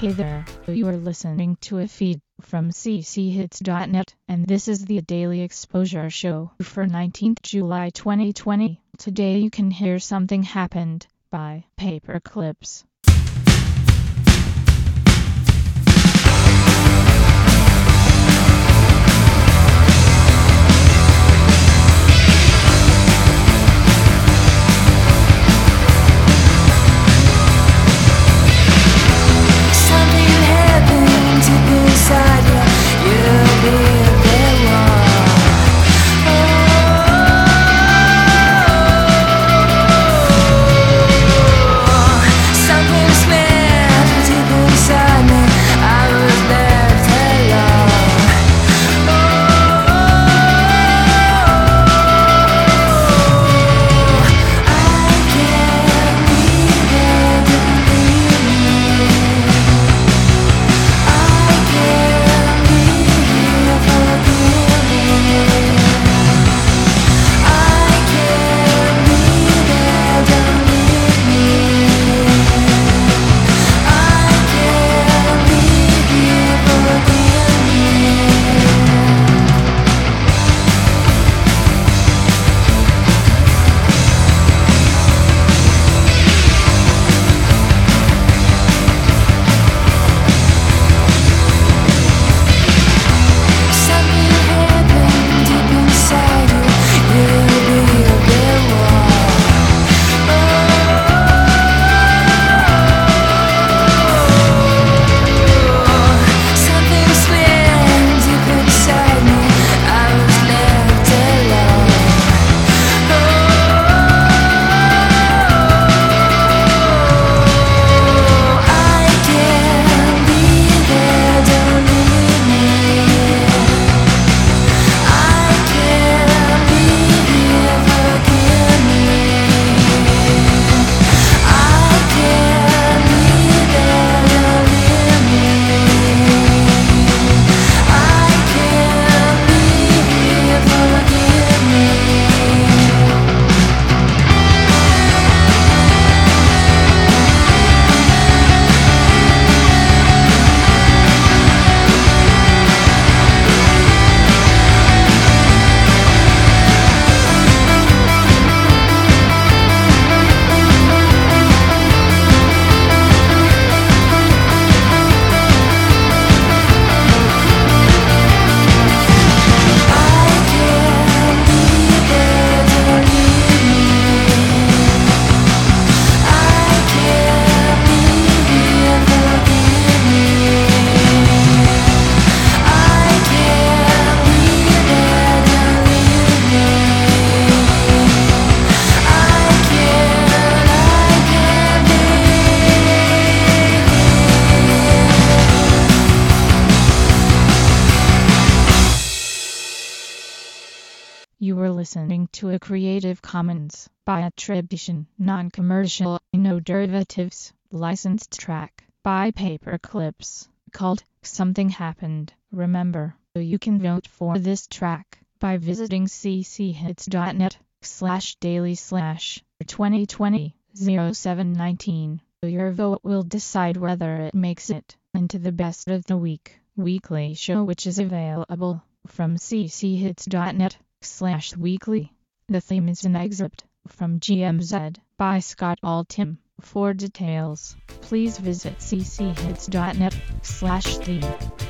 Hey there, you are listening to a feed from cchits.net, and this is the Daily Exposure Show for 19th July 2020. Today you can hear Something Happened by Paperclips. You were listening to a Creative Commons by attribution, non-commercial, no derivatives, licensed track by Paperclips called Something Happened. Remember, you can vote for this track by visiting cchits.net/daily/2020-0719. Your vote will decide whether it makes it into the Best of the Week weekly show, which is available from cchits.net/weekly. The theme is an excerpt from GMZ by Scott Altham. For details, please visit cchits.net/theme.